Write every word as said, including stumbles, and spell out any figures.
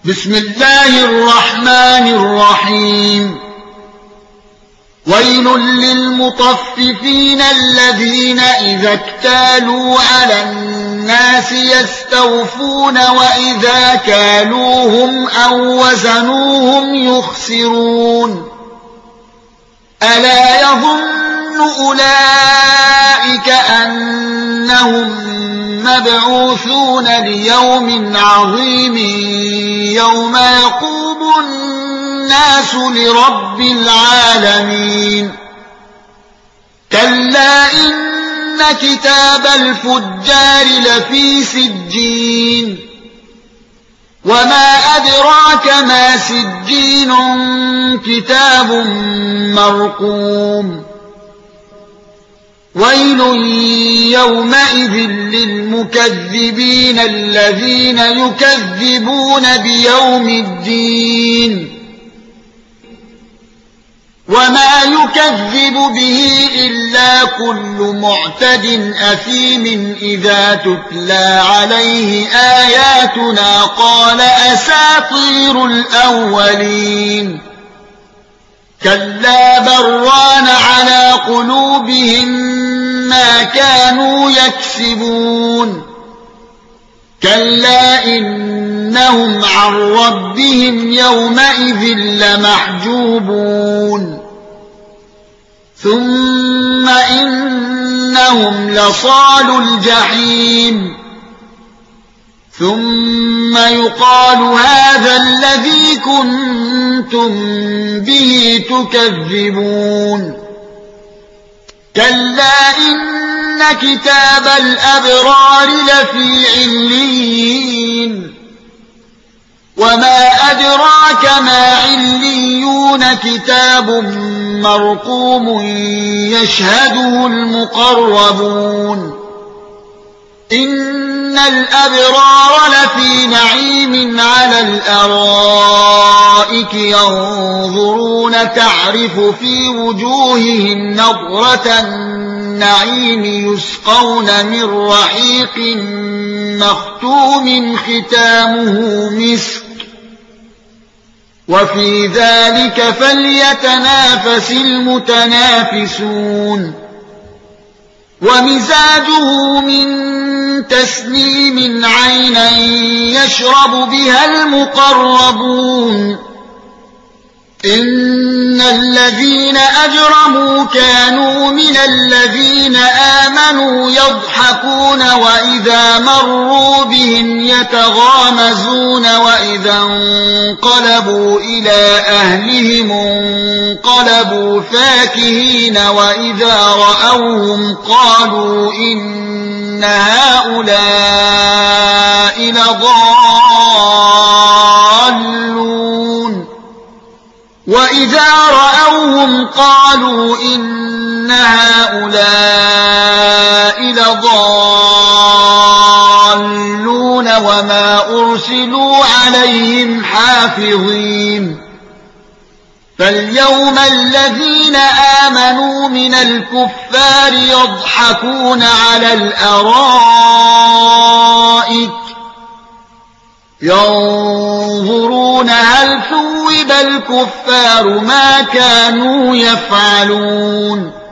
بسم الله الرحمن الرحيم ويل للمطففين الذين إذا اكتالوا على الناس يستوفون وإذا كالوهم أو وزنوهم يخسرون ألا يظن أولئك أنهم مبعوثون ليوم عظيم يوم يقوم الناس لرب العالمين كلا إن كتاب الفجار لفي سجين وما أدراك ما سجين كتاب مرقوم ويل يومئذ للمكذبين الذين يكذبون بيوم الدين وما يكذب به إلا كل معتد أثيم إذا تتلى عليه آياتنا قال أساطير الأولين كلا بران على قلوبهم ما كانوا يكسبون كلا إنهم عن ربهم يومئذ لمحجوبون ثم إنهم لصالو الجحيم ثم يقال هذا الذي كنتم به تكذبون كلا إن كتاب الأبرار لفي عليين وما أدراك ما عليون كتاب مرقوم يشهده المقربون إن الأبرار لفي نعيم على الأرائك ينظرون تعرف في وجوههم نضرة النعيم يسقون من رحيق مختوم ختامه مسك وفي ذلك فليتنافس المتنافسون ومزاجه من تسنيم عينا يشرب بها المقربون إن الذين أجرموا كانوا من الذين آمنوا يضحكون وإذا مروا بهم يتغامزون وإذا انقلبوا إلى أهلهم انقلبوا فاكهين وإذا رأوهم قالوا إن هؤلاء لضالون وإذا رأوهم قالوا إن هؤلاء لضالون وما أرسلوا عليهم حافظين فاليوم الذين آمنوا من الكفار يضحكون على الأرائك ينظرون هل ثوب الكفار ما كانوا يفعلون